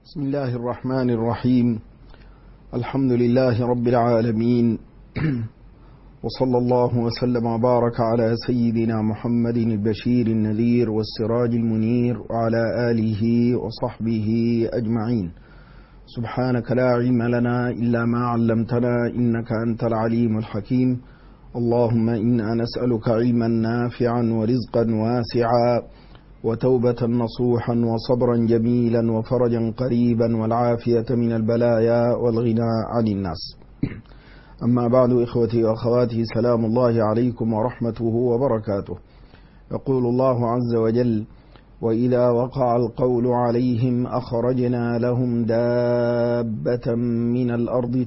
بسم الله الرحمن الرحيم. الحمد لله رب العالمين وصلى الله وسلم وبارك على سيدنا محمد البشير النذير والسراج المنير وعلى آله وصحبه أجمعين. سبحانك لا علم لنا إلا ما علمتنا إنك أنت العليم الحكيم. اللهم إنا نسألك علما نافعا ورزقا واسعا وتوبة نصوحا وصبرا جميلا وفرجا قريبا والعافية من البلايا والغنى عن الناس. أما بعد، إخوتي وأخواتي، سلام الله عليكم ورحمته وبركاته. يقول الله عز وجل: وإذا وقع القول عليهم أخرجنا لهم دابة من الأرض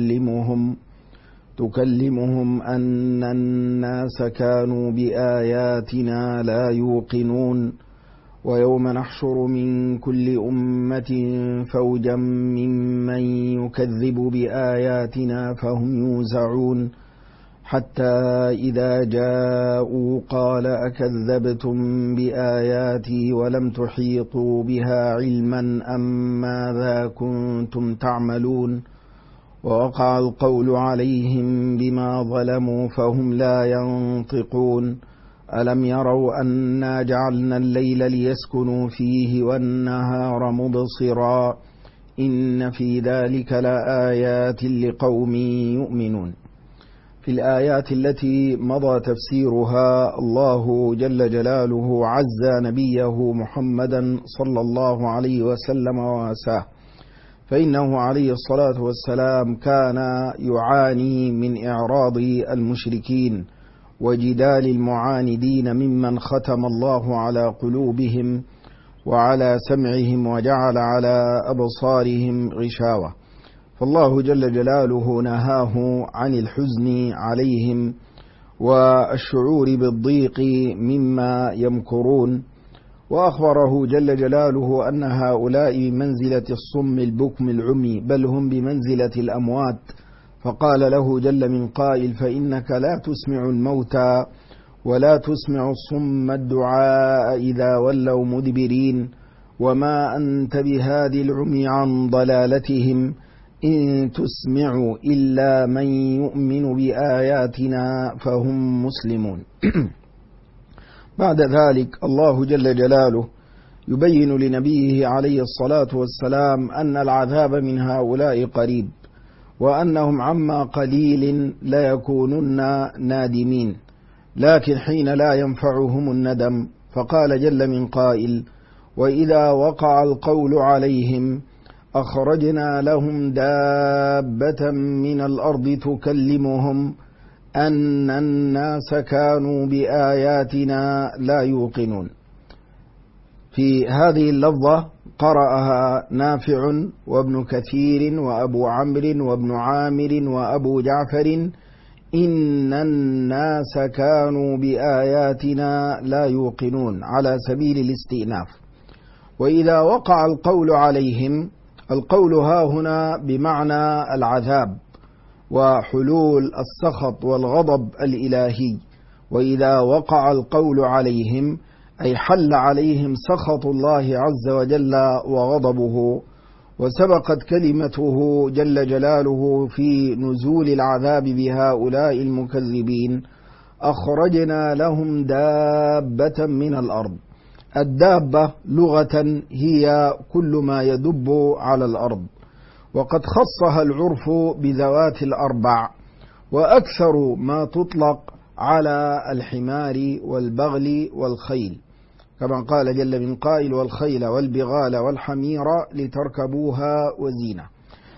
تكلمهم أن الناس كانوا بآياتنا لا يوقنون ويوم نحشر من كل أمة فوجا ممن يكذب بآياتنا فهم يوزعون حتى إذا جاءوا قال أكذبتم بآياتي ولم تحيطوا بها علما أم ماذا كنتم تعملون ووقع القول عليهم بما ظلموا فهم لا ينطقون ألم يروا أنا جعلنا الليل ليسكنوا فيه والنهار مبصرا إن في ذلك لآيات لقوم يؤمنون. في الآيات التي مضى تفسيرها الله جل جلاله عز نبيه محمدا صلى الله عليه وسلم وواساه، فإنه عليه الصلاة والسلام كان يعاني من إعراض المشركين وجدال المعاندين ممن ختم الله على قلوبهم وعلى سمعهم وجعل على أبصارهم غشاوة، فالله جل جلاله نهاه عن الحزن عليهم والشعور بالضيق مما يمكرون، وأخبره جل جلاله أن هؤلاء بمنزلة الصم البكم العمي، بل هم بمنزلة الأموات، فقال له جل من قائل: فإنك لا تسمع الموتى ولا تسمع الصم الدعاء إذا ولوا مدبرين وما أنت بهادي العمي عن ضلالتهم إن تسمع إلا من يؤمن بآياتنا فهم مسلمون. بعد ذلك الله جل جلاله يبين لنبيه عليه الصلاة والسلام أن العذاب من هؤلاء قريب، وأنهم عما قليل لا يكونن نادمين، لكن حين لا ينفعهم الندم، فقال جل من قائل: وإذا وقع القول عليهم أخرجنا لهم دابة من الأرض تكلمهم أن الناس كانوا بآياتنا لا يوقنون. في هذه اللفظة قرأها نافع وابن كثير وأبو عمرو وابن عامر وأبو جعفر: إن الناس كانوا بآياتنا لا يوقنون، على سبيل الاستئناف. وإذا وقع القول عليهم، القول ها هنا بمعنى العذاب وحلول السخط والغضب الإلهي. وإذا وقع القول عليهم أي حل عليهم سخط الله عز وجل وغضبه، وسبقت كلمته جل جلاله في نزول العذاب بهؤلاء المكذبين: أخرجنا لهم دابة من الأرض. الدابة لغة هي كل ما يدب على الأرض، وقد خصها العرف بذوات الأربع، وأكثر ما تطلق على الحمار والبغل والخيل، كما قال جل من قائل: والخيل والبغال والحمير لتركبوها وزينة.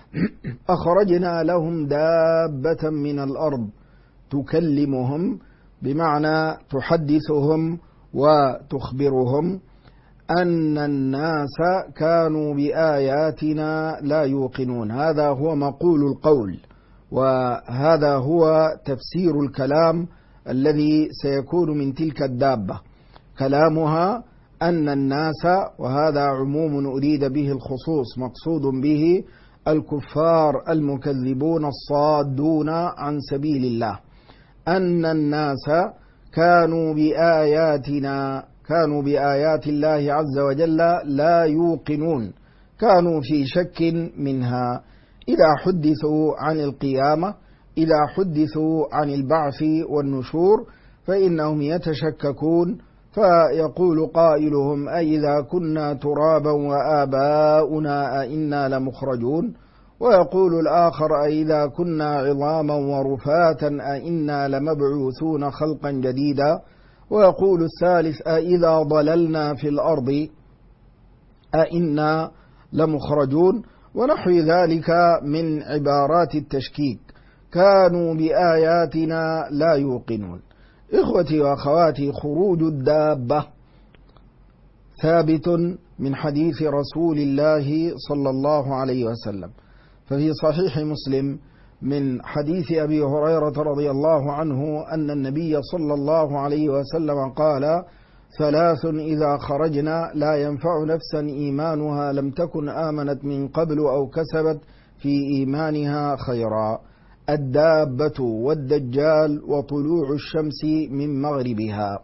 أخرجنا لهم دابة من الأرض تكلمهم، بمعنى تحدثهم وتخبرهم أن الناس كانوا بآياتنا لا يوقنون. هذا هو مقول القول، وهذا هو تفسير الكلام الذي سيكون من تلك الدابة. كلامها أن الناس، وهذا عموم أريد به الخصوص، مقصود به الكفار المكذبون الصادون عن سبيل الله، أن الناس كانوا بآيات الله عز وجل لا يوقنون، كانوا في شك منها. إذا حدثوا عن القيامة، إذا حدثوا عن البعث والنشور فإنهم يتشككون، فيقول قائلهم: أإذا كنا ترابا وآباؤنا أئنا لمخرجون؟ ويقول الآخر: أإذا كنا عظاما ورفاتا أئنا لمبعوثون خلقا جديدا؟ ويقول الثالث: أإذا ضللنا في الأرض أئنا لمخرجون؟ ونحو ذلك من عبارات التشكيك. كانوا بآياتنا لا يوقنون. إخوتي وأخواتي، خروج الدابة ثابت من حديث رسول الله صلى الله عليه وسلم، ففي صحيح مسلم من حديث أبي هريرة رضي الله عنه أن النبي صلى الله عليه وسلم قال: 3 إذا خرجنا لا ينفع نفسا إيمانها لم تكن آمنت من قبل أو كسبت في إيمانها خيرا: الدابة والدجال وطلوع الشمس من مغربها.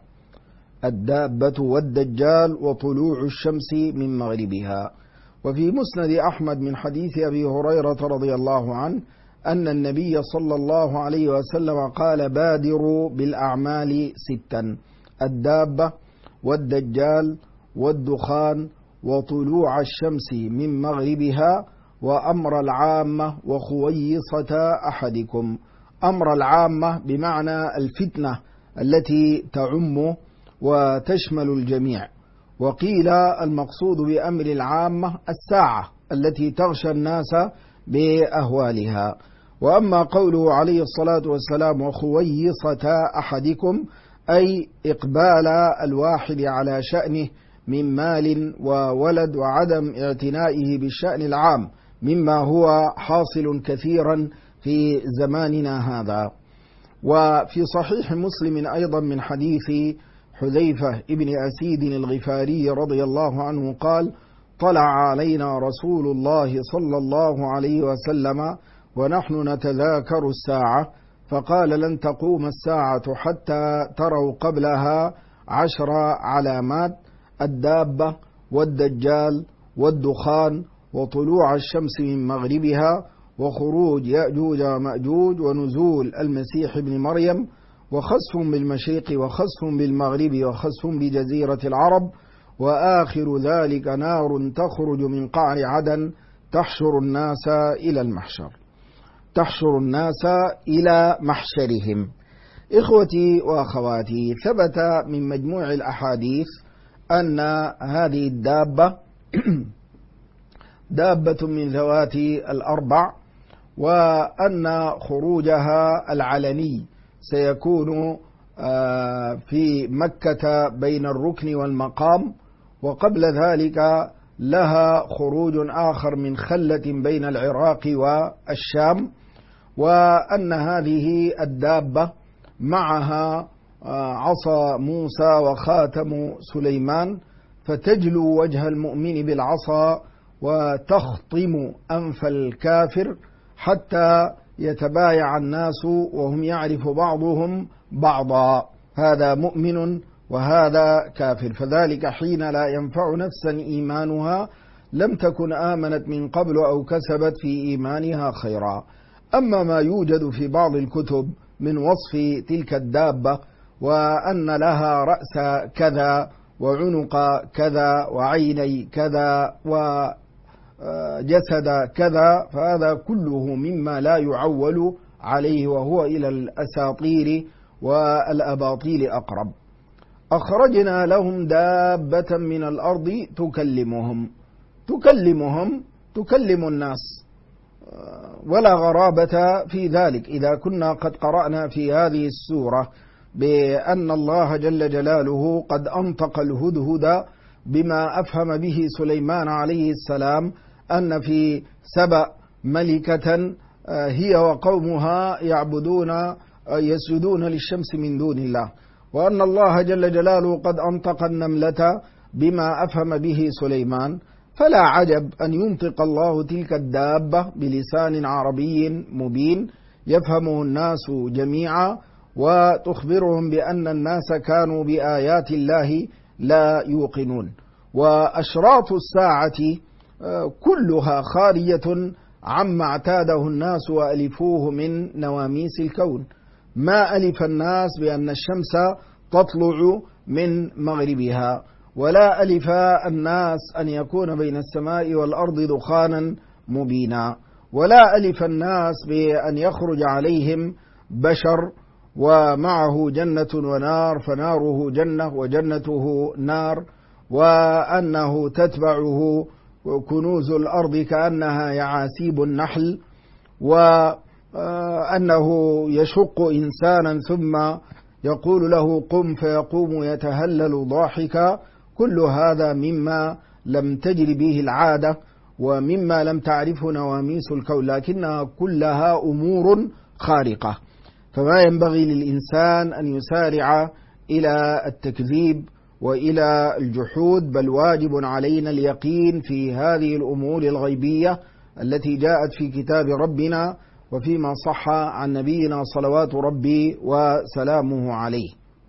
الدابة والدجال وطلوع الشمس من مغربها. وفي مسند أحمد من حديث أبي هريرة رضي الله عنه أن النبي صلى الله عليه وسلم قال: بادروا بالأعمال 6: الدابة والدجال والدخان وطلوع الشمس من مغربها وأمر العامة وخويصة أحدكم. أمر العامة بمعنى الفتنة التي تعم وتشمل الجميع، وقيل المقصود بأمر العامة الساعة التي تغشى الناس بأهوالها. وأما قوله عليه الصلاة والسلام وخويصة أحدكم، أي إقبال الواحد على شأنه من مال وولد وعدم اعتنائه بالشأن العام، مما هو حاصل كثيرا في زماننا هذا. وفي صحيح مسلم أيضا من حديث حذيفة ابن أسيد الغفاري رضي الله عنه قال: طلع علينا رسول الله صلى الله عليه وسلم ونحن نتذاكر الساعة فقال: لن تقوم الساعة حتى تروا قبلها 10 علامات: الدابة والدجال والدخان وطلوع الشمس من مغربها وخروج يأجوج ومأجوج ونزول المسيح ابن مريم وخسف بالمشرق وخسف بالمغرب وخسف بجزيرة العرب، وآخر ذلك نار تخرج من قعر عدن تحشر الناس إلى المحشر، تحشر الناس إلى محشرهم. إخوتي وأخواتي، ثبت من مجموع الأحاديث أن هذه الدابة دابة من ذوات الأربع، وأن خروجها العلني سيكون في مكة بين الركن والمقام، وقبل ذلك لها خروج آخر من خلة بين العراق والشام، وأن هذه الدابة معها عصا موسى وخاتم سليمان، فتجلو وجه المؤمن بالعصا وتخطم أنف الكافر حتى يتبايع الناس وهم يعرف بعضهم بعضا، هذا مؤمن وهذا كافر، فذلك حين لا ينفع نفسا إيمانها لم تكن آمنت من قبل أو كسبت في إيمانها خيرا. أما ما يوجد في بعض الكتب من وصف تلك الدابة وأن لها رأس كذا وعنق كذا وعيني كذا وجسد كذا، فهذا كله مما لا يعول عليه، وهو إلى الأساطير والأباطيل أقرب. أخرجنا لهم دابة من الأرض تكلم الناس، ولا غرابة في ذلك إذا كنا قد قرأنا في هذه السورة بأن الله جل جلاله قد أنطق الهدهد بما أفهم به سليمان عليه السلام أن في سبأ ملكة هي وقومها يسجدون للشمس من دون الله، وأن الله جل جلاله قد أنطق النملة بما أفهم به سليمان، فلا عجب أن ينطق الله تلك الدابة بلسان عربي مبين يفهمه الناس جميعا، وتخبرهم بأن الناس كانوا بآيات الله لا يوقنون. وأشراط الساعة كلها خارجة عما اعتاده الناس وألفوه من نواميس الكون. ما ألف الناس بأن الشمس تطلع من مغربها، ولا ألف الناس أن يكون بين السماء والأرض دخانا مبينا، ولا ألف الناس بأن يخرج عليهم بشر ومعه جنة ونار، فناره جنة وجنته نار، وأنه تتبعه كنوز الأرض كأنها يعاسيب النحل، وأنه يشق إنسانا ثم يقول له قم فيقوم يتهلل ضاحكا. كل هذا مما لم تجر به العادة ومما لم تعرفه نواميس الكون، لكنها كلها أمور خارقة. فما ينبغي للإنسان أن يسارع إلى التكذيب وإلى الجحود، بل واجب علينا اليقين في هذه الأمور الغيبية التي جاءت في كتاب ربنا وفيما صح عن نبينا صلوات ربي وسلامه عليه.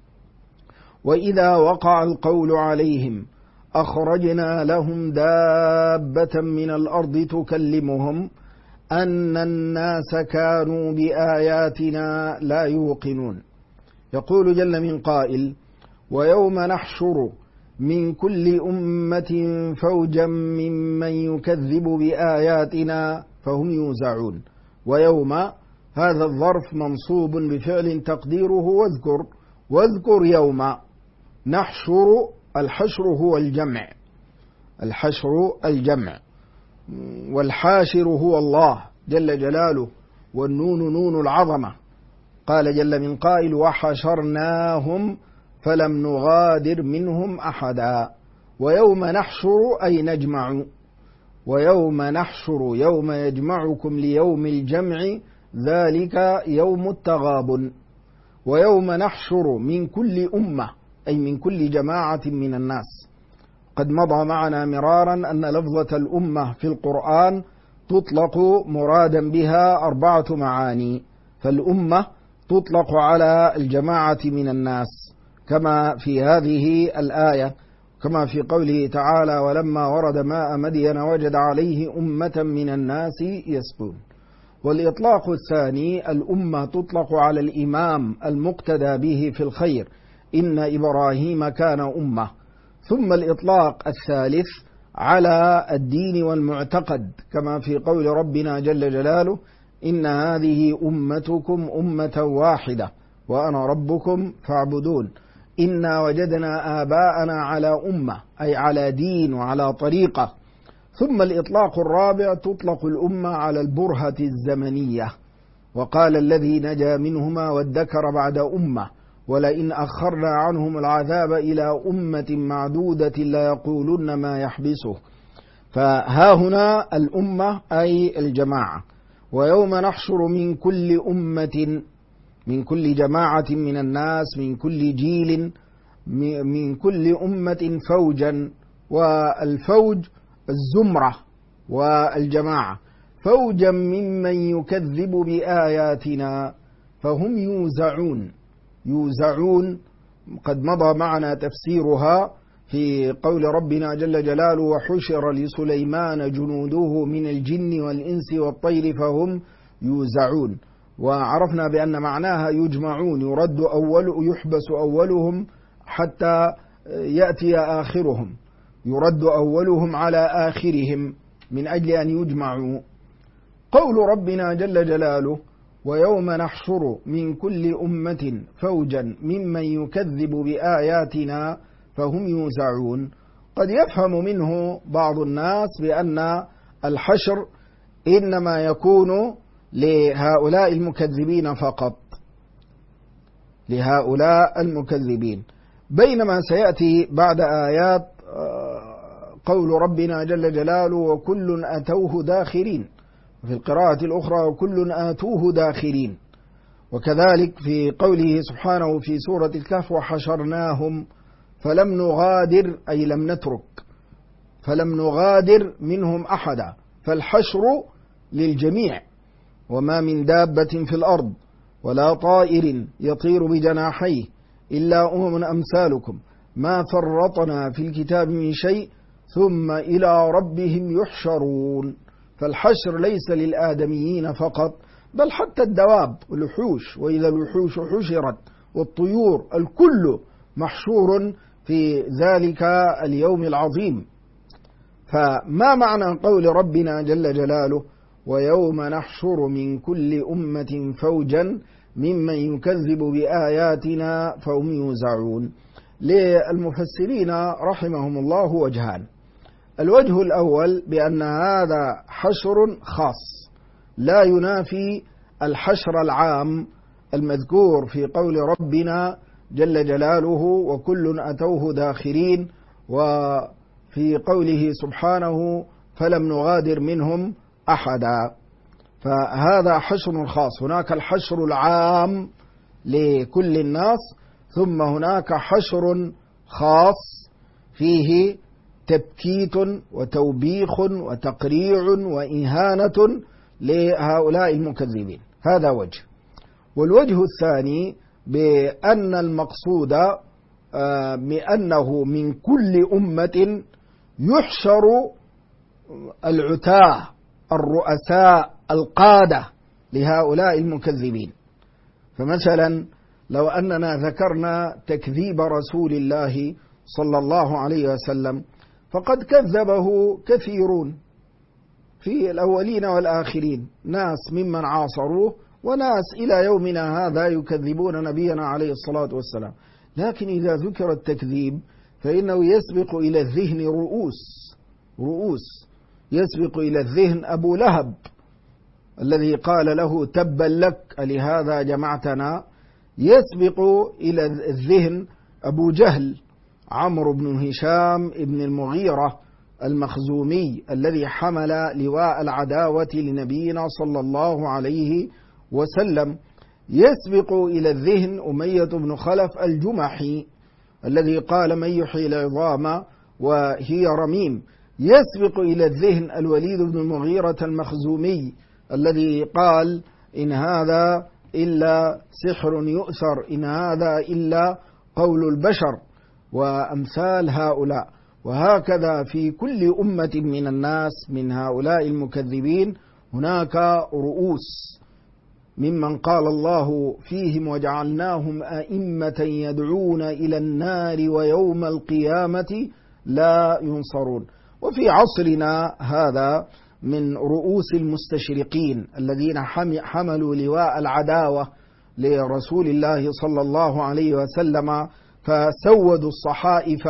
وإذا وقع القول عليهم أخرجنا لهم دابة من الأرض تكلمهم أن الناس كانوا بآياتنا لا يوقنون. يقول جل من قائل: ويوم نحشر من كل أمة فوجا ممن يكذب بآياتنا فهم يوزعون. ويوم هذا الظرف منصوب بفعل تقديره واذكر يوم. نحشر، الحشر هو الجمع، الحشر الجمع، والحاشر هو الله جل جلاله، والنون نون العظمة. قال جل من قائل: وحشرناهم فلم نغادر منهم أحدا. ويوم نحشر أي نجمع، ويوم نحشر يوم يجمعكم ليوم الجمع ذلك يوم التغابن. ويوم نحشر من كل أمة أي من كل جماعة من الناس. قد مضى معنا مرارا أن لفظة الأمة في القرآن تطلق مرادا بها 4 معاني. فالأمة تطلق على الجماعة من الناس كما في هذه الآية، كما في قوله تعالى: ولما ورد ماء مدين وجد عليه أمة من الناس يسقون. والإطلاق الثاني الأمة تطلق على الإمام المقتدى به في الخير، إن إبراهيم كان أمة. ثم الإطلاق الثالث على الدين والمعتقد، كما في قول ربنا جل جلاله: إن هذه أمتكم أمة واحدة وأنا ربكم فاعبدون. إنا وجدنا آباءنا على أمة أي على دين وعلى طريقة. ثم الإطلاق الرابع تطلق الأمة على البرهة الزمنية. وقال الذي نجا منهما وادكر بعد أمة ولئن أخرنا عنهم العذاب إلى أمة معدودة ليقولن ما يحبسه. فها هنا الأمة أي الجماعة. ويوم نحشر من كل أمة، من كل جماعة من الناس، من كل جيل، من كل أمة فوجا. والفوج الزمرة والجماعة. فوجا ممن يكذب بآياتنا فهم يوزعون. يوزعون قد مضى معنا تفسيرها في قول ربنا جل جلاله: وحشر لسليمان جنوده من الجن والإنس والطير فهم يوزعون. وعرفنا بأن معناها يجمعون، يحبس أولهم حتى يأتي آخرهم، يرد أولهم على آخرهم من أجل أن يجمعوا. قول ربنا جل جلاله: ويوم نحشر من كل أمة فوجا ممن يكذب بآياتنا فهم يوزعون. قد يفهم منه بعض الناس بأن الحشر إنما يكون لهؤلاء المكذبين فقط، لهؤلاء المكذبين، بينما سيأتي بعد آيات قول ربنا جل جلاله: وكل أتوه داخرين. في القراءة الأخرى: وكل آتوه داخرين. وكذلك في قوله سبحانه في سورة الكهف: وحشرناهم فلم نغادر أي لم نترك، فلم نغادر منهم أحدا. فالحشر للجميع. وما من دابة في الأرض ولا طائر يطير بجناحيه إلا أمم أمثالكم ما فرطنا في الكتاب من شيء ثم إلى ربهم يحشرون. فالحشر ليس للآدميين فقط، بل حتى الدواب والوحوش، وإذا الوحوش حشرت والطيور، الكل محشور في ذلك اليوم العظيم. فما معنى قول ربنا جل جلاله ويوم نحشر من كل أمة فوجا ممن يكذب بآياتنا فهم يوزعون؟ للمفسرين رحمهم الله وجهان. الوجه الأول بأن هذا حشر خاص لا ينافي الحشر العام المذكور في قول ربنا جل جلاله وكل أتوه داخرين، وفي قوله سبحانه فلم نغادر منهم أحدا. فهذا حشر خاص. هناك الحشر العام لكل الناس، ثم هناك حشر خاص فيه تبكيت وتوبيخ وتقريع وإهانة لهؤلاء المكذبين. هذا وجه. والوجه الثاني بأن المقصود بأنه من كل أمة يحشر العتاة الرؤساء القادة لهؤلاء المكذبين. فمثلا لو أننا ذكرنا تكذيب رسول الله صلى الله عليه وسلم، فقد كذبه كثيرون في الأولين والآخرين، ناس ممن عاصروه وناس إلى يومنا هذا يكذبون نبينا عليه الصلاة والسلام. لكن إذا ذكر التكذيب فإنه يسبق إلى الذهن رؤوس يسبق إلى الذهن أبو لهب الذي قال له تبا لك لهذا جمعتنا. يسبق إلى الذهن أبو جهل عمرو بن هشام ابن المغيرة المخزومي الذي حمل لواء العداوة لنبينا صلى الله عليه وسلم. يسبق إلى الذهن أمية بن خلف الجمحي الذي قال من يحيي العظام وهي رميم. يسبق إلى الذهن الوليد بن المغيرة المخزومي الذي قال إن هذا إلا سحر يؤثر، إن هذا إلا قول البشر، وأمثال هؤلاء. وهكذا في كل أمة من الناس من هؤلاء المكذبين هناك رؤوس ممن قال الله فيهم وجعلناهم أئمة يدعون إلى النار ويوم القيامة لا ينصرون. وفي عصرنا هذا من رؤوس المستشرقين الذين حملوا لواء العداوة لرسول الله صلى الله عليه وسلم، فسودوا الصحائف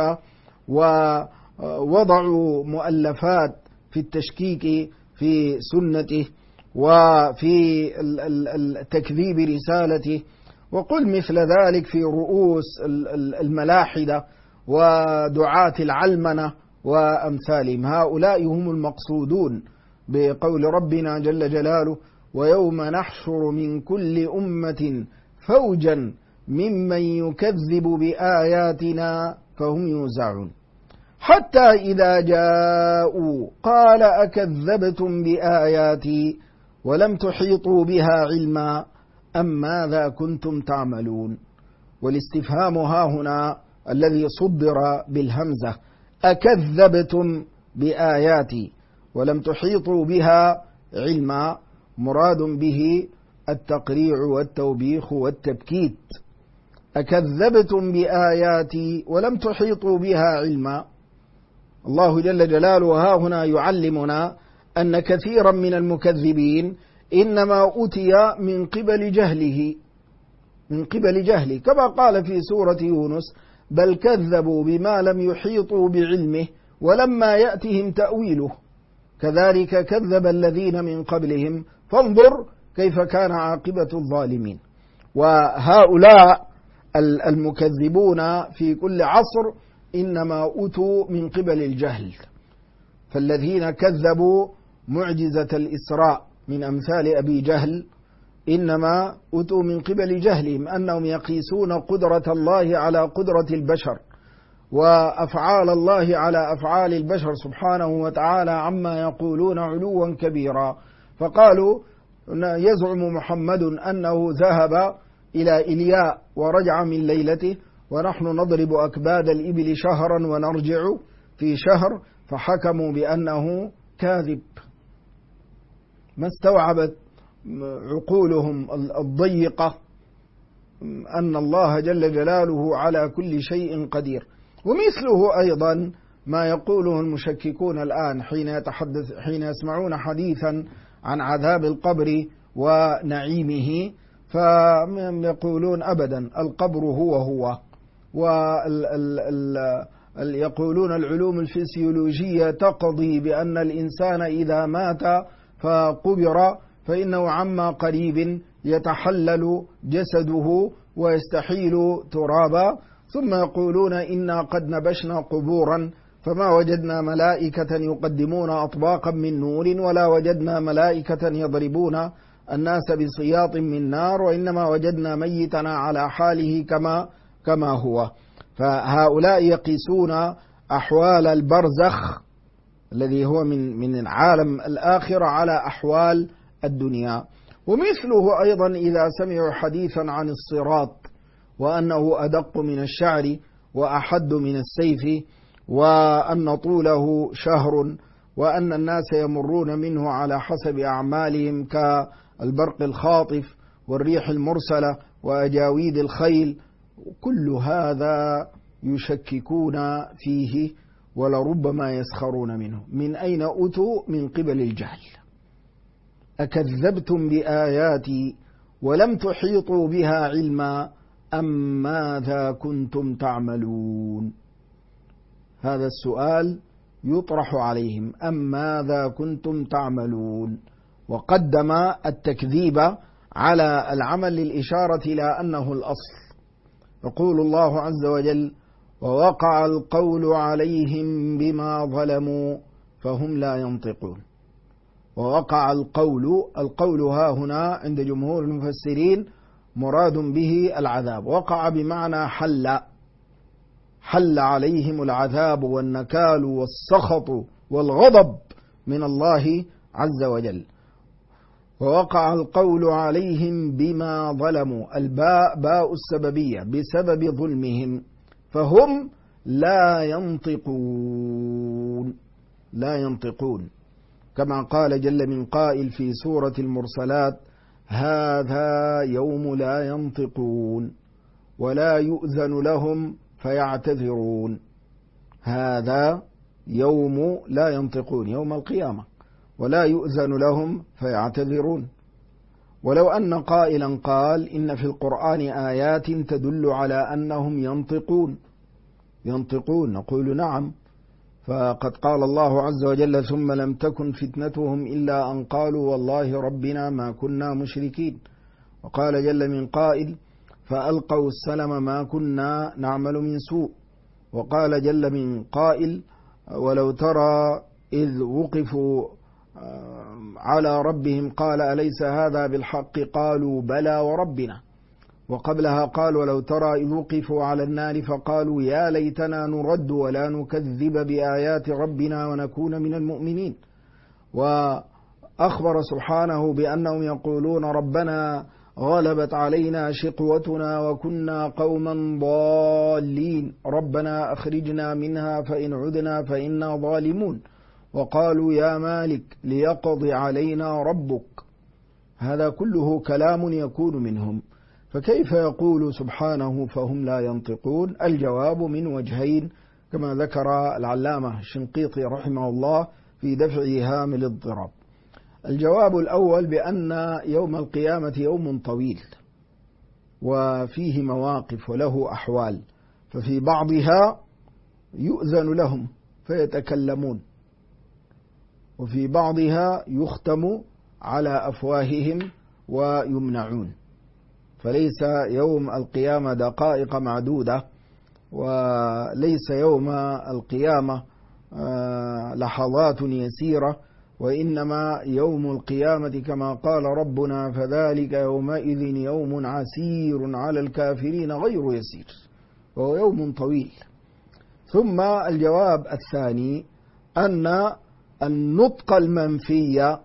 ووضعوا مؤلفات في التشكيك في سنته وفي تكذيب رسالته. وقل مثل ذلك في رؤوس الملاحدة ودعاة العلمنة وأمثالهم. هؤلاء هم المقصودون بقول ربنا جل جلاله ويوم نحشر من كل أمة فوجا ممن يكذب بآياتنا فهم يوزعون. حتى إذا جاءوا قال أكذبتم بآياتي ولم تحيطوا بها علما أم ماذا كنتم تعملون. والاستفهام هاهنا الذي صدر بالهمزة أكذبتم بآياتي ولم تحيطوا بها علما، مراد به التقريع والتوبيخ والتبكيت. أكذبتم بآياتي ولم تحيطوا بها علما. الله جل جلاله ها هنا يعلمنا أن كثيرا من المكذبين إنما أتي من قبل جهله، كما قال في سورة يونس بل كذبوا بما لم يحيطوا بعلمه ولما يأتهم تأويله كذلك كذب الذين من قبلهم فانظر كيف كان عاقبة الظالمين. وهؤلاء المكذبون في كل عصر إنما أتوا من قبل الجهل. فالذين كذبوا معجزة الإسراء من أمثال أبي جهل إنما أتوا من قبل جهلهم، أنهم يقيسون قدرة الله على قدرة البشر وأفعال الله على أفعال البشر سبحانه وتعالى عما يقولون علوا كبيرا. فقالوا يزعم محمد أنه ذهب إلى إلياء ورجع من ليلته ونحن نضرب أكباد الإبل شهرا ونرجع في شهر، فحكموا بأنه كاذب. ما استوعبت عقولهم الضيقة أن الله جل جلاله على كل شيء قدير. ومثله أيضا ما يقوله المشككون الآن حين يسمعون حديثا عن عذاب القبر ونعيمه، فيقولون أبدا القبر هو يقولون العلوم الفسيولوجية تقضي بأن الإنسان إذا مات فقبر فإنه عما قريب يتحلل جسده ويستحيل ترابا، ثم يقولون إنا قد نبشنا قبورا فما وجدنا ملائكة يقدمون أطباقا من نور ولا وجدنا ملائكة يضربون الناس بسياط من نار، وإنما وجدنا ميتنا على حاله كما هو. فهؤلاء يقيسون أحوال البرزخ الذي هو من عالم الآخرة على أحوال الدنيا. ومثله أيضا إذا سمعوا حديثا عن الصراط وأنه أدق من الشعر وأحد من السيف، وأن طوله شهر، وأن الناس يمرون منه على حسب أعمالهم كالبرق الخاطف والريح المرسلة وأجاويد الخيل، كل هذا يشككون فيه ولربما يسخرون منه. من أين أتوا؟ من قبل الجهل. أكذبتم بآياتي ولم تحيطوا بها علما أم ماذا كنتم تعملون؟ هذا السؤال يطرح عليهم، أم ماذا كنتم تعملون؟ وقدم التكذيب على العمل للإشارة إلى أنه الأصل. يقول الله عز وجل: ووقع القول عليهم بما ظلموا فهم لا ينطقون. ووقع القول ها هنا عند جمهور المفسرين مراد به العذاب. وقع بمعنى حل عليهم العذاب والنكال والسخط والغضب من الله عز وجل. ووقع القول عليهم بما ظلموا، الباء باء السببية، بسبب ظلمهم، فهم لا ينطقون كما قال جل من قائل في سورة المرسلات: هذا يوم لا ينطقون ولا يؤذن لهم فيعتذرون. هذا يوم لا ينطقون، يوم القيامة، ولا يؤذن لهم فيعتذرون. ولو أن قائلا قال إن في القرآن آيات تدل على أنهم ينطقون، نقول نعم، فقد قال الله عز وجل: ثم لم تكن فتنتهم إلا أن قالوا والله ربنا ما كنا مشركين. وقال جل من قائل: فألقوا السلم ما كنا نعمل من سوء. وقال جل من قائل: ولو ترى إذ وقفوا على ربهم قال أليس هذا بالحق قالوا بلى وربنا. وقبلها قال: ولو ترى إذ وقفوا على النار فقالوا يا ليتنا نرد ولا نكذب بآيات ربنا ونكون من المؤمنين. وأخبر سبحانه بأنهم يقولون ربنا غلبت علينا شقوتنا وكنا قوما ضالين ربنا أخرجنا منها فإن عدنا فإنا ظالمون. وقالوا يا مالك ليقضي علينا ربك. هذا كله كلام يكون منهم، فكيف يقول سبحانه فهم لا ينطقون؟ الجواب من وجهين كما ذكر العلامة الشنقيطي رحمه الله في دفع إيهام الاضطراب. الجواب الأول بأن يوم القيامة يوم طويل وفيه مواقف وله أحوال، ففي بعضها يؤذن لهم فيتكلمون، وفي بعضها يختم على أفواههم ويمنعون. فليس يوم القيامة دقائق معدودة، وليس يوم القيامة لحظات يسيرة، وإنما يوم القيامة كما قال ربنا فذلك يومئذ يوم عسير على الكافرين غير يسير، وهو يوم طويل. ثم الجواب الثاني أن النطق المنفي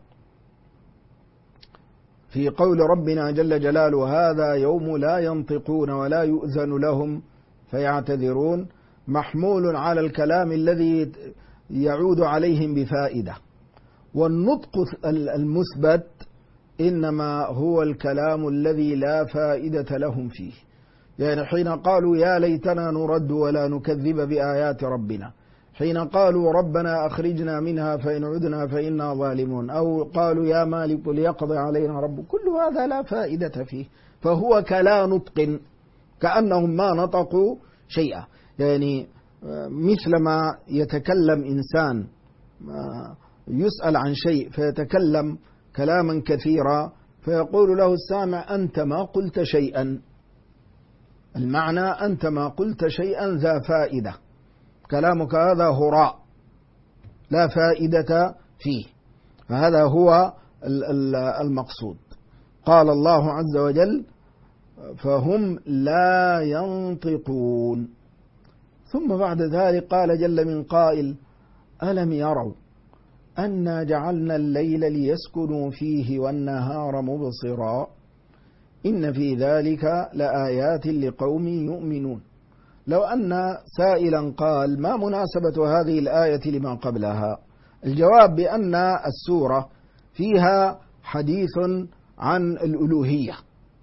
في قول ربنا جل جلاله هذا يوم لا ينطقون ولا يؤذن لهم فيعتذرون محمول على الكلام الذي يعود عليهم بفائدة. والنطق المثبت إنما هو الكلام الذي لا فائدة لهم فيه. يعني حين قالوا يا ليتنا نرد ولا نكذب بآيات ربنا، حين قالوا ربنا أخرجنا منها فإن عدنا فإنا ظالمون، أو قالوا يا مالك ليقضي علينا رب، كل هذا لا فائدة فيه، فهو كلا نطق، كأنهم ما نطقوا شيئا. يعني مثل ما يتكلم إنسان يسأل عن شيء فيتكلم كلاما كثيرا فيقول له السامع أنت ما قلت شيئا، المعنى أنت ما قلت شيئا ذا فائدة، كلامك هذا هراء لا فائدة فيه، فهذا هو المقصود. قال الله عز وجل فهم لا ينطقون. ثم بعد ذلك قال جل من قائل ألم يروا أنا جعلنا الليل ليسكنوا فيه والنهار مبصرا إن في ذلك لآيات لقوم يؤمنون. لو أن سائلا قال ما مناسبة هذه الآية لما قبلها، الجواب بأن السورة فيها حديث عن الألوهية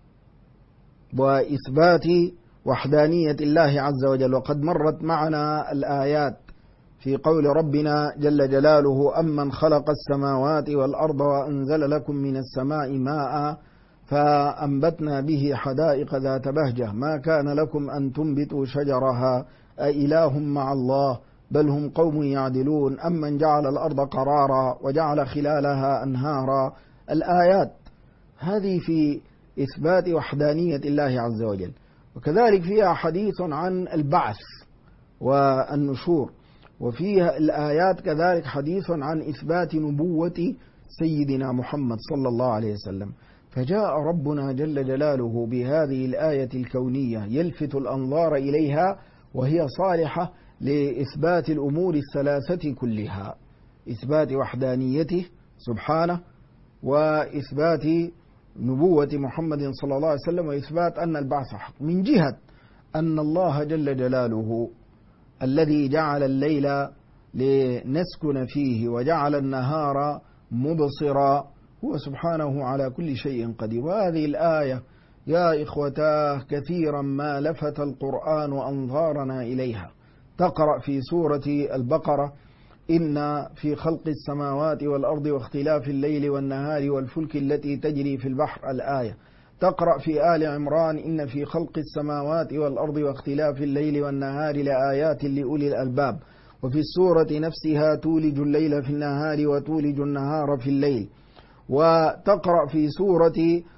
وإثبات وحدانية الله عز وجل، وقد مرت معنا الآيات في قول ربنا جل جلاله أمن خلق السماوات والأرض وأنزل لكم من السماء ماء فأنبتنا به حدائق ذات بهجة ما كان لكم أن تنبتوا شجرها أإله مع الله بل هم قوم يعدلون أمن جعل الأرض قرارا وجعل خلالها أنهارا. الآيات هذه في إثبات وحدانية الله عز وجل، وكذلك فيها حديث عن البعث والنشور، وفيها الآيات كذلك حديث عن إثبات نبوة سيدنا محمد صلى الله عليه وسلم. فجاء ربنا جل جلاله بهذه الآية الكونية يلفت الأنظار إليها، وهي صالحة لإثبات الأمور الثلاثة كلها، إثبات وحدانيته سبحانه، وإثبات نبوة محمد صلى الله عليه وسلم، وإثبات أن البعث حق، من جهة أن الله جل جلاله الذي جعل الليل لنسكن فيه وجعل النهار مبصرا هو سبحانه على كل شيء قدير. وهذه الآية يا إخوتاه كثيرا ما لفت القرآن أنظارنا إليها. تقرأ في سورة البقرة إن في خلق السماوات والأرض واختلاف الليل والنهار والفلك التي تجري في البحر الآية. تقرأ في آل عمران إن في خلق السماوات والأرض واختلاف الليل والنهار لآيات لأولي الألباب. وفي السورة نفسها تولج الليل في النهار وتولج النهار في الليل. وتقرأ في سورة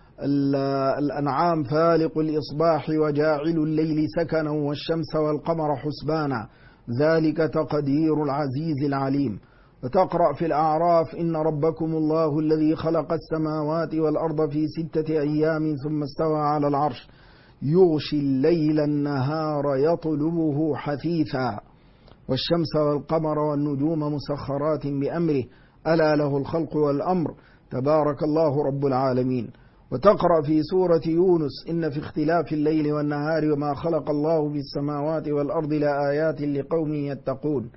الأنعام فالق الإصباح وجاعل الليل سكنا والشمس والقمر حسبانا ذلك تقدير العزيز العليم. وتقرأ في الأعراف إن ربكم الله الذي خلق السماوات والأرض في 6 أيام ثم استوى على العرش يغشي الليل النهار يطلبه حثيثا والشمس والقمر والنجوم مسخرات بأمره ألا له الخلق والأمر تبارك الله رب العالمين. وتقرأ في سورة يونس إن في اختلاف الليل والنهار وما خلق الله في السماوات والأرض لآيات لقوم يتقون.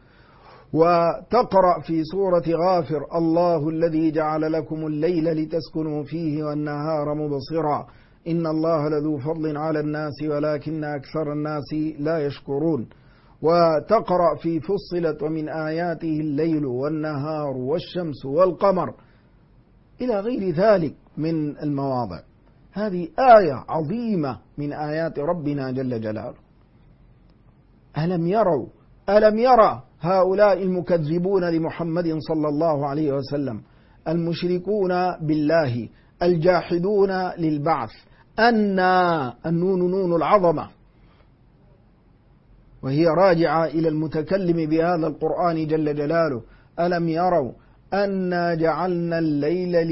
وتقرأ في سورة غافر الله الذي جعل لكم الليل لتسكنوا فيه والنهار مبصرا إن الله لذو فضل على الناس ولكن أكثر الناس لا يشكرون. وتقرأ في فصلت ومن آياته الليل والنهار والشمس والقمر إلى غير ذلك من المواضع. هذه آية عظيمة من آيات ربنا جل جلاله. ألم يرى هؤلاء المكذبون لمحمد صلى الله عليه وسلم المشركون بالله الجاحدون للبعث أن النون نون العظمة وهي راجعة إلى المتكلم بهذا القرآن جل جلاله. ألم يروا أنا جعلنا الليل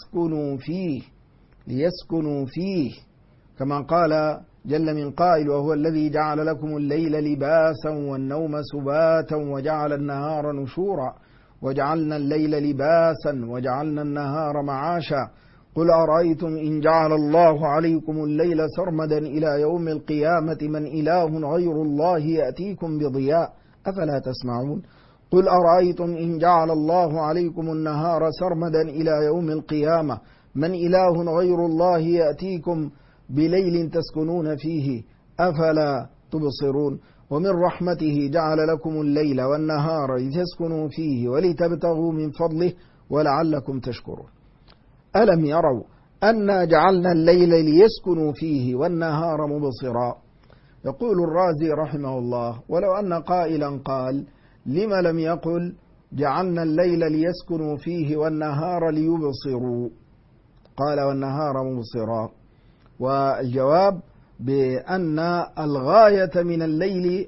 ليسكنوا فيه كما قال جل من قائل وهو الذي جعل لكم الليل لباسا والنوم سباتا وجعل النهار نشورا وجعلنا الليل لباسا وجعلنا النهار معاشا قل أرأيتم إن جعل الله عليكم الليل سرمدا إلى يوم القيامة من إله غير الله يأتيكم بضياء أفلا تسمعون قل أرأيتم إن جعل الله عليكم النهار سرمدا إلى يوم القيامة من إله غير الله يأتيكم بليل تسكنون فيه أفلا تبصرون ومن رحمته جعل لكم الليل والنهار لتسكنوا فيه ولتبتغوا من فضله ولعلكم تشكرون ألم يروا أنا جعلنا الليل ليسكنوا فيه والنهار مبصرا. يقول الرازي رحمه الله ولو أن قائلا قال لم لم يقل جعلنا الليل ليسكنوا فيه والنهار ليبصروا، قال والنهار مبصرا. والجواب بأن الغاية من الليل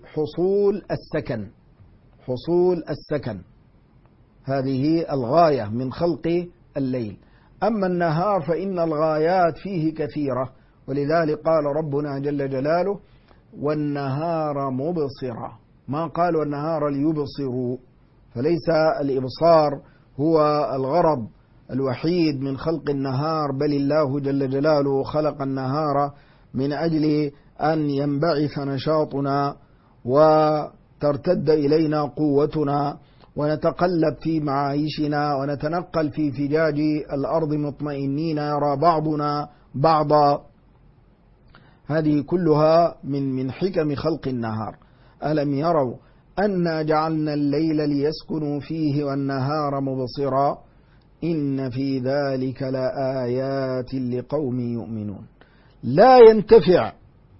حصول السكن، هذه الغاية من خلق الليل. أما النهار فإن الغايات فيه كثيرة، ولذلك قال ربنا جل جلاله والنهار مبصرا، ما قال والنهار ليبصروا، فليس الإبصار هو الغرض الوحيد من خلق النهار، بل الله جل جلاله خلق النهار من أجل أن ينبعث نشاطنا وترتد إلينا قوتنا ونتقلب في معايشنا ونتنقل في فجاج الأرض مطمئنين يرى بعضنا بعضا. هذه كلها من حكم خلق النهار. ألم يروا أنا جعلنا الليل ليسكنوا فيه والنهار مبصرا إن في ذلك لآيات لقوم يؤمنون. لا ينتفع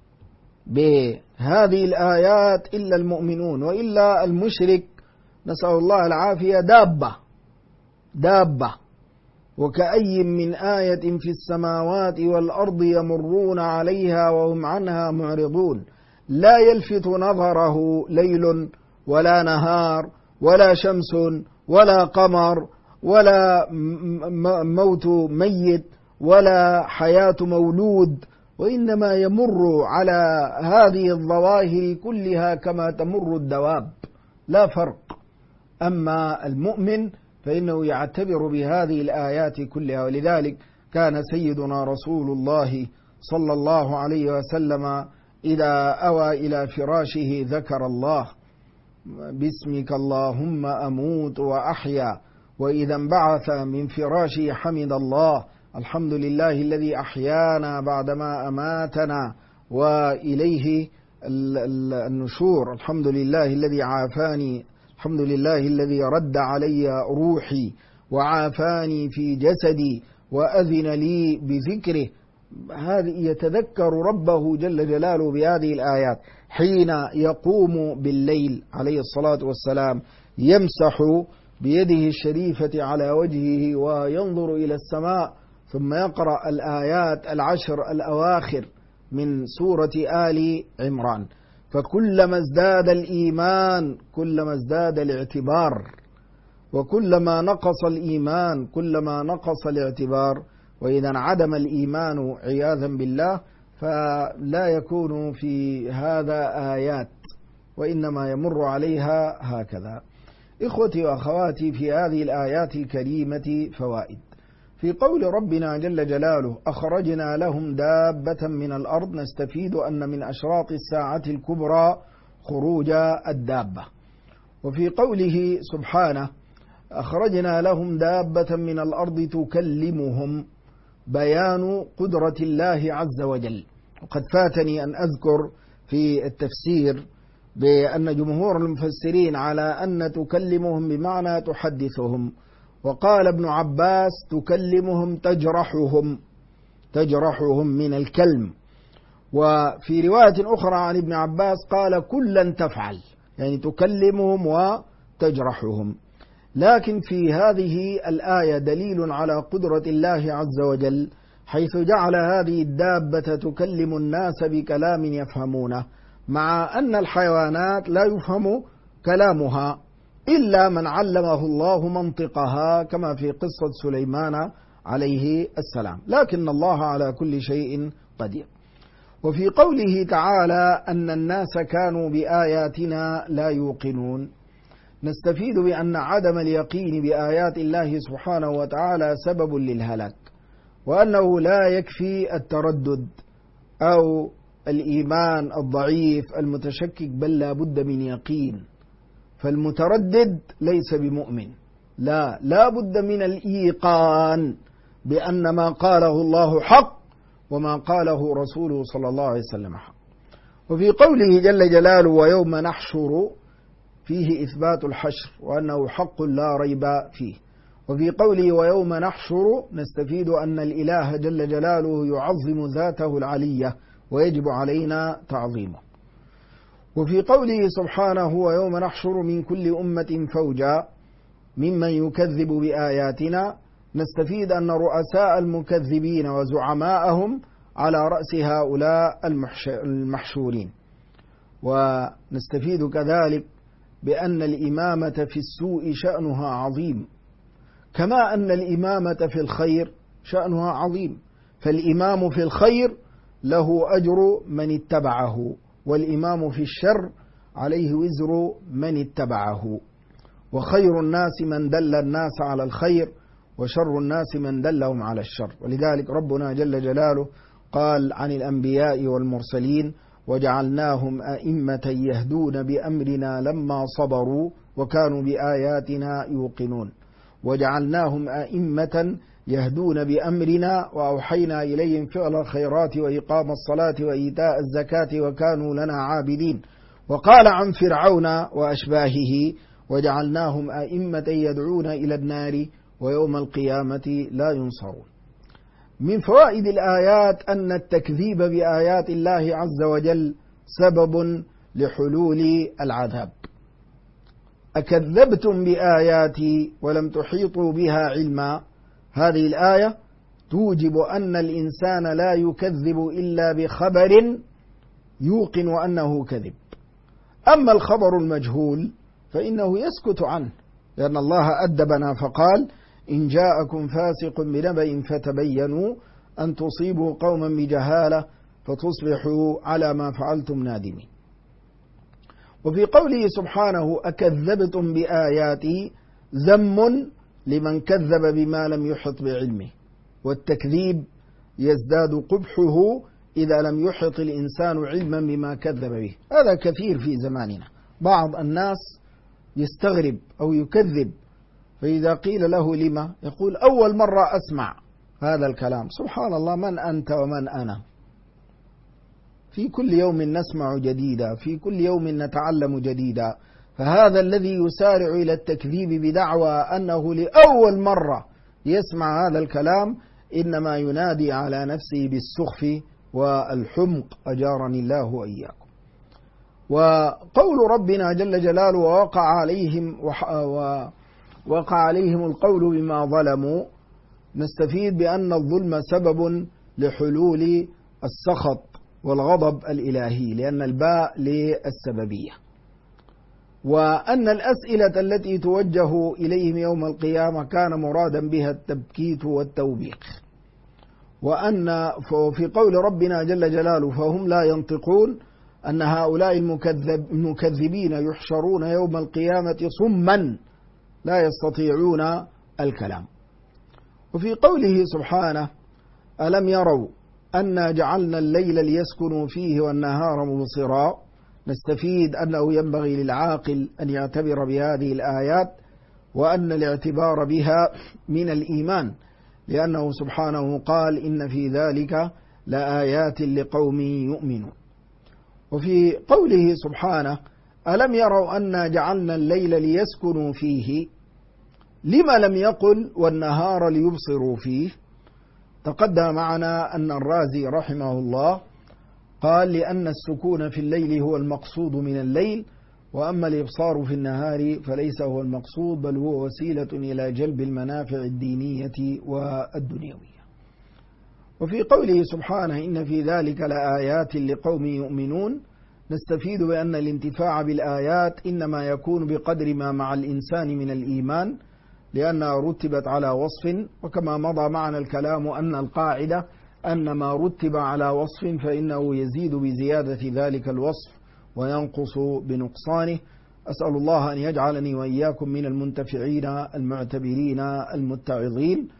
بهذه الآيات إلا المؤمنون، وإلا المشرك نسأل الله العافية دابة وكأي من آية في السماوات والأرض يمرون عليها وهم عنها معرضون لا يلفت نظره ليل ولا نهار ولا شمس ولا قمر ولا موت ميت ولا حياة مولود، وإنما يمر على هذه الظواهر كلها كما تمر الدواب، لا فرق. أما المؤمن فإنه يعتبر بهذه الآيات كلها، ولذلك كان سيدنا رسول الله صلى الله عليه وسلم إذا أوى إلى فراشه ذكر الله باسمك اللهم أموت وأحيا، وإذا انبعث من فراشه حمد الله الحمد لله الذي أحيانا بعدما أماتنا وإليه النشور، الحمد لله الذي عافاني، الحمد لله الذي رد علي روحي وعافاني في جسدي وأذن لي بذكره. هذه يتذكر ربه جل جلاله بهذه الآيات حين يقوم بالليل عليه الصلاة والسلام، يمسح بيده الشريفة على وجهه وينظر إلى السماء، ثم يقرأ الآيات 10 الأواخر من سورة آل عمران. فكلما ازداد الإيمان كلما ازداد الاعتبار، وكلما نقص الإيمان كلما نقص الاعتبار. وإذا انعدم الإيمان عياذا بالله فلا يكون في هذا آيات، وإنما يمر عليها هكذا. إخوتي وأخواتي، في هذه الآيات الكريمة فوائد. في قول ربنا جل جلاله أخرجنا لهم دابة من الأرض، نستفيد أن من أشراط الساعة الكبرى خروج الدابة. وفي قوله سبحانه أخرجنا لهم دابة من الأرض تكلمهم، بيان قدرة الله عز وجل. وقد فاتني أن أذكر في التفسير بأن جمهور المفسرين على أن تكلمهم بمعنى تحدثهم، وقال ابن عباس تكلمهم تجرحهم من الكلم. وفي رواية أخرى عن ابن عباس قال كلا تفعل، يعني تكلمهم وتجرحهم. لكن في هذه الآية دليل على قدرة الله عز وجل، حيث جعل هذه الدابة تكلم الناس بكلام يفهمونه، مع أن الحيوانات لا يفهم كلامها إلا من علمه الله منطقها، كما في قصة سليمان عليه السلام، لكن الله على كل شيء قدير. وفي قوله تعالى أن الناس كانوا بآياتنا لا يوقنون، نستفيد بأن عدم اليقين بآيات الله سبحانه وتعالى سبب للهلاك، وأنه لا يكفي التردد أو الإيمان الضعيف المتشكك، بل لا بد من يقين. فالمتردد ليس بمؤمن، لا بد من الإيقان بأن ما قاله الله حق وما قاله رسوله صلى الله عليه وسلم حق. وفي قوله جل جلاله ويوم نحشر فيه إثبات الحشر وأنه حق لا ريب فيه. وفي قوله ويوم نحشر نستفيد أن الإله جل جلاله يعظم ذاته العلية ويجب علينا تعظيمه. وفي قوله سبحانه ويوم نحشر من كل أمة فوجا ممن يكذب بآياتنا نستفيد أن رؤساء المكذبين وزعماءهم على رأس هؤلاء المحشورين. ونستفيد كذلك بأن الإمامة في السوء شأنها عظيم، كما أن الإمامة في الخير شأنها عظيم. فالإمام في الخير له أجر من اتبعه، والإمام في الشر عليه وزر من اتبعه. وخير الناس من دل الناس على الخير، وشر الناس من دلهم على الشر. ولذلك ربنا جل جلاله قال عن الأنبياء والمرسلين وجعلناهم أئمة يهدون بأمرنا لما صبروا وكانوا بآياتنا يوقنون. وجعلناهم أئمة يهدون بأمرنا وأوحينا إليهم فعل الخيرات وإقام الصلاة وإيتاء الزكاة وكانوا لنا عابدين. وقال عن فرعون وأشباهه وجعلناهم أئمة يدعون إلى النار ويوم القيامة لا ينصرون. من فوائد الآيات أن التكذيب بآيات الله عز وجل سبب لحلول العذاب. أكذبتم بآياتي ولم تحيطوا بها علما. هذه الآية توجب أن الإنسان لا يكذب إلا بخبر يوقن أنه كذب. أما الخبر المجهول فإنه يسكت عنه، لأن الله أدبنا فقال إن جاءكم فاسق بنبأ فتبينوا أن تصيبوا قوما بجهالة فتصبحوا على ما فعلتم نادمين. وفي قوله سبحانه أكذبتم بآياتي ذم لمن كذب بما لم يحط بعلمه، والتكذيب يزداد قبحه إذا لم يحط الإنسان علما بما كذب به. هذا كثير في زماننا، بعض الناس يستغرب أو يكذب، فإذا قيل له لما يقول أول مرة أسمع هذا الكلام. سبحان الله، من أنت ومن أنا؟ في كل يوم نسمع جديدا، في كل يوم نتعلم جديدا. فهذا الذي يسارع إلى التكذيب بدعوى أنه لأول مرة يسمع هذا الكلام إنما ينادي على نفسه بالسخف والحمق، أجارني الله وإياكم. وقول ربنا جل جلاله ووقع عليهم القول بما ظلموا نستفيد بأن الظلم سبب لحلول السخط والغضب الإلهي، لأن الباء للسببية. وأن الأسئلة التي توجه إليهم يوم القيامة كان مرادا بها التبكيت والتوبيخ. وأن في قول ربنا جل جلاله فهم لا ينطقون أن هؤلاء المكذبين يحشرون يوم القيامة صما لا يستطيعون الكلام. وفي قوله سبحانه ألم يروا أنا جعلنا الليل ليسكنوا فيه والنهار مبصرا نستفيد أنه ينبغي للعاقل أن يعتبر بهذه الآيات، وأن الاعتبار بها من الإيمان، لأنه سبحانه قال إن في ذلك لآيات لقوم يؤمنون. وفي قوله سبحانه ألم يروا أنا جعلنا الليل ليسكنوا فيه لما لم يقل والنهار ليبصروا فيه؟ تقدم معنا أن الرازي رحمه الله قال لأن السكون في الليل هو المقصود من الليل، وأما الإبصار في النهار فليس هو المقصود، بل هو وسيلة إلى جلب المنافع الدينية والدنيوية. وفي قوله سبحانه إن في ذلك لآيات لقوم يؤمنون نستفيد بأن الانتفاع بالآيات إنما يكون بقدر ما مع الإنسان من الإيمان، لأنها رتبت على وصف. وكما مضى معنا الكلام أن القاعدة أن ما رتب على وصف فإنه يزيد بزيادة ذلك الوصف وينقص بنقصانه. أسأل الله أن يجعلني وإياكم من المنتفعين المعتبرين المتعظين.